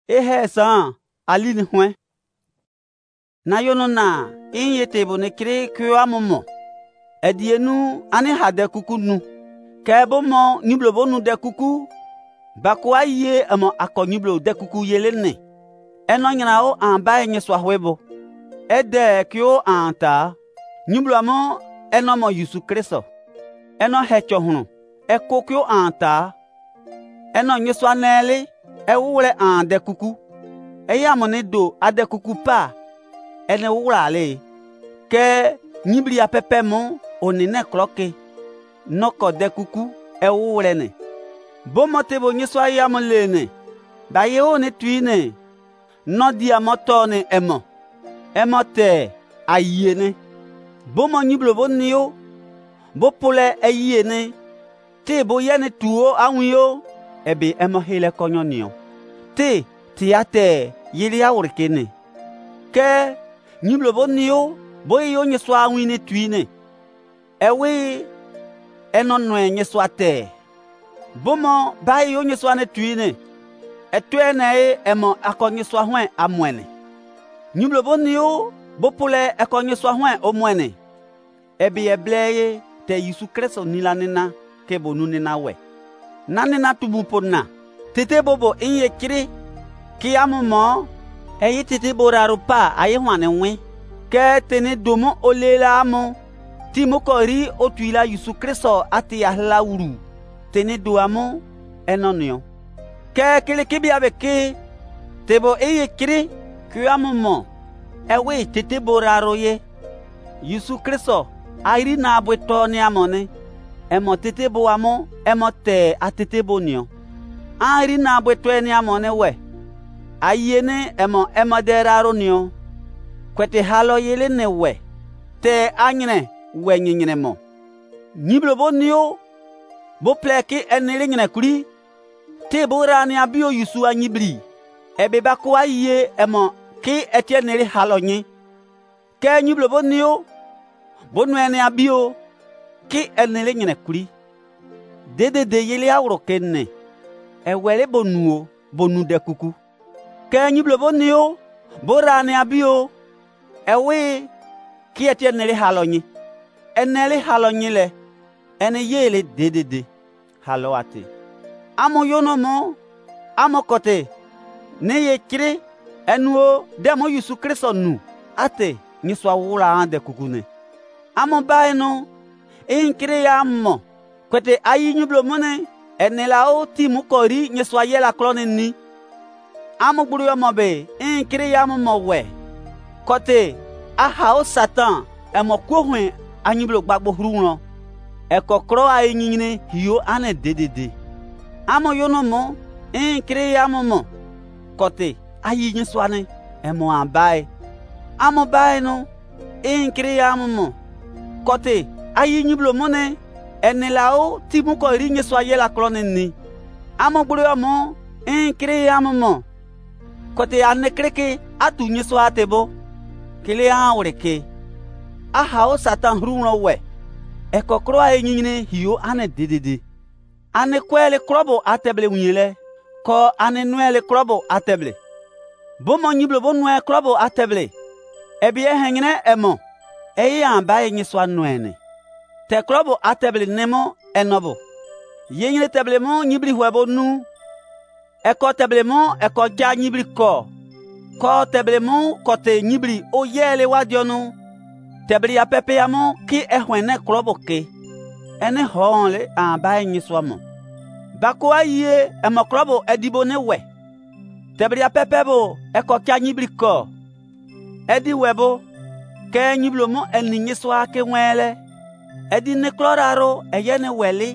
Ehe san alini hwen. Na yono na inye tebo ne kire kyo amomo. Edienu ani hade kuku nu. Kebo mo niblo bonu de kuku. Bakwa ye amo akonyiblo de kuku yelene. Eno nyina o amba enye swahwebo. Ede kyo anta. Niblo amo eno mo Yesu Kristo. Eno hecho hunu. Eko kyo anta. Eno nye swanele. Ewure ande kuku. Eya mone do ade kuku pa. Ene wurale. Ke nibli ya pepe mo onine kloke. Noko de kuku ewure ne. Bomote bo nyeswa ya molene. Ba ye one tuine. No dia motone emo. Emote ayene. Bomo niblo bo niyo. Bo pole ayene. Te bo yene tuo anwiyo. Ebe emo hele konyo niyo. Te tiate yeli awurkene. Ke niblo bo niyo. Bo yo nyeswa anwine tuine. Ewe eno nwe nyeswa te. Bomo ba yo nyeswa ne tuine. Etwene emo akonyeswa hwen amwene. Niblo bo niyo. Bo pole akonyeswa hwen omwene. Ebi ebleye te Yesu Kristo nila nina kebo nunina we. Nanina tubupona. Tete bobo inye kiri. Kiamu mo. Eyi tete boraro pa aye hwane we. Ke tene domo olela amo. Timo kori otuila Yesu Kristo ati ahla uru. Tene do amo enonyo. Ke kele kibi abeke. Tebo eye kiri. Kiamu mo. Ewe tete boraro ye. Yesu Kristo airi na abweto ni amone. Emo tete bo amo. Emo te atete bo nyo. Airi na abweto ni amone we. Ayene emo deraro nyo. Kwete halo yele ne we. Te anyine we nyine mo. Niblo bo nyo. Bo pleke enele nyine kuri. Te bo rani abio Yesu anyibli. Ebe bakwa ye emo ki etienele halo nye. Ke niblo bo nyo. Bo nwene abio. Ki enele nyine kuri. Dede yele awro kenne. Ewele bonuo. Bonu de kuku. Ke niblo bo nyo. Bo rani abio. Ewe ki etienele halo nye. Enele halo nye le. Ene yele dede. Halo ate. Amo yono mo. Amo kote. Ne ye kire. Enuo demo Yesu Kristo nu. Ate. Niswa wula ande kukune. Amo baeno. Inkire ya amo. Kwete ayi nyublo mone. Enela o timu kori niswa yela klone ni. Amo buru yo mobe. Inkire ya amo we. Kote. Aha o Satan. Emo kuhwe. Anyiblo gbagbo hruno. Ekokro ayi nyine hiyo ane dede. Amo yono mo. Inkire ya amo. Kote. Ayi nyiswane. Emo ambaye. Amo bae no. Inkire ya amo. Kote. Ayi nyiblo mone. Enelao timu ko ri nyiswa yela klone ni. Amo buru yo mo. Inkire ya amo. Kote ane kreke. Atu nyiswa atebo. Kile awreke. Aha o Satan hruno we. Ekokro ayi nyine hiyo ane dede. Ane kwele krobo ateble unyele. Ko ane nwele krobo ateble. Bomo nyiblo bo nwe krobo ateble. Ebi hengine emo. Eyi ambaye nyiswa nwene. Te krobo ateble nemo enobo. Yenyele teble mo nyibli hwebo nu. Eko teble mo eko ja nyibli ko. Ko teble mo kote nyibli o yele wadionu. Teble ya pepe ya mo ki ehwene krobo ke. Ene honle ambaye nyiswa mo. Bako aye emo krobo edibo ne we. Teble ya pepe bo eko kya nyibli ko. Edi webo. Ke nyiblo mo eni nyiswa ke wele. Edi ne kloraro eyene weli.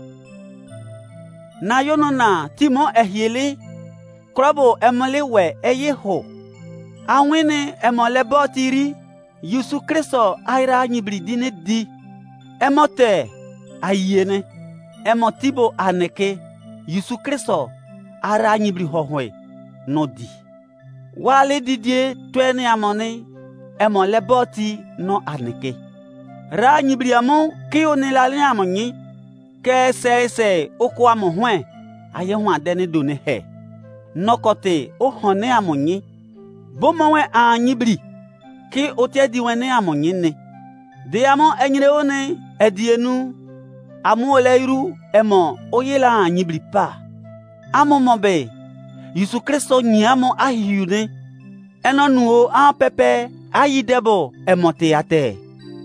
Na yono na timo ehieli. Krobo emole we eye ho. Awine emole botiri. Yesu Kristo aira nyibli dine di. Emote ayene. Emotibo aneke. Yesu Kristo ara nyibli hohwe. No di. Wale didie twene amone. Emole boti no aneke. Ra nyibli amon ki onelali amonyi. Ke se okwa mo hwen. Aye hwan dene done he. nokote o hone amonyi. Bomawe anyibri ki otie diwene amonyi ne. De amo enyire one edienu amu oleiru emo oyela anyibri pa. Amo mobe Yesu Kristo nyamo ahiune. Enonuo an pepe ayidebo emote ate.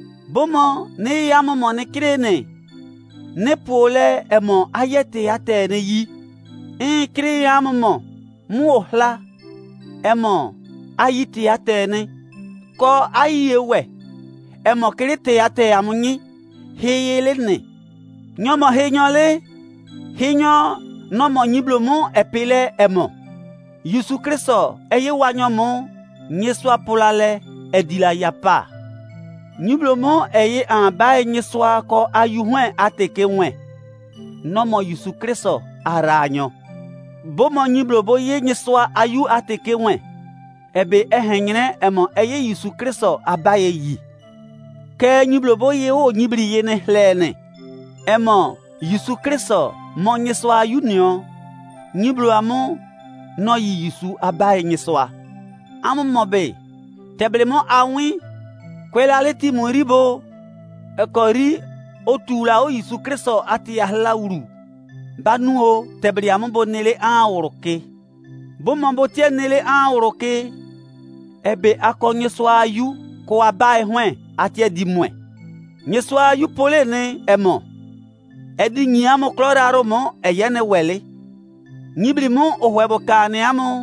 Bomo ne yamo mone krene. Ne pole emo ayete ate ne yi. Kre yamo mo mu ohla emo ayiti ate ne. Ko ayewe emo krete ate amunyi heyele ne. Nyomo henyole henyo nomo nyiblomo epile emo. Yesu Kristo eye wanyomo nyeswa polale edila yapa. Nyiblomo eye anbae nyeswa ko ayuhwen ateke wen. Nomo Yesu Kristo aranyo. Bomo nyiblobo ye nyeswa ayu ateke wen. Ebe ehenyene emo eye Yesu Kristo abaye yi. Ke nyiblobo ye o nyibri ye ne hlene. Emo Yesu Kristo mo nyeswa ayu nyo. Nyiblo amo no yi Yesu abaye nyeswa. Amo mobe teblemo awi kwela leti moribo ekori otula o Yesu Kristo ati ahlauru. Banuo tebli amo bonele anworoke. Bomambo tie nele anworoke. Ebe ako nyeswa ayu ko abaye hwen ati di mwe. Nyeswa ayu pole ne emo. Edi nyamo kloraro mo eyene wele. Nyibli mo ohwebo kane amo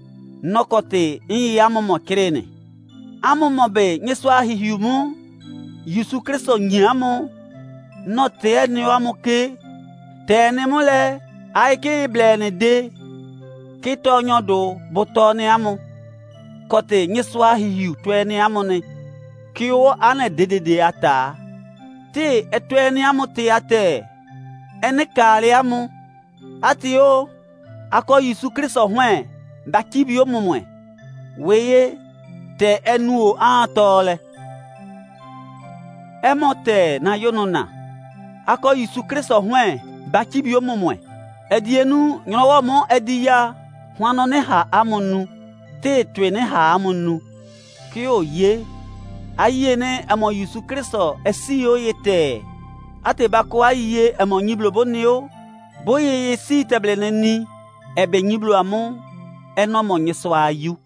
nokote inyi amo mo krene. Amo mobe nyeswa hihumu Yesu Kristo nyamo no te ni amo ke tene mole aike blene de kito nyodo botone amo kote nyeswa hihu twene amo ne kiwo ane dedede ata te etwene amo te ate ene kale amo ati o ako Yesu Kristo hwen bakibi o mumwe weye te enuo antole emote na yonona ako Yesu Kristo hwen bakibi o mumwe edienu nyowo mo ediya hwano ne ha amonu te twene ha amonu ki o ye ayene amo Yesu Kristo esiyo yete ate bako aye amo nyiblobo neo boye yesi teblene ni ebe nyiblo amo enomo nyeswa ayu.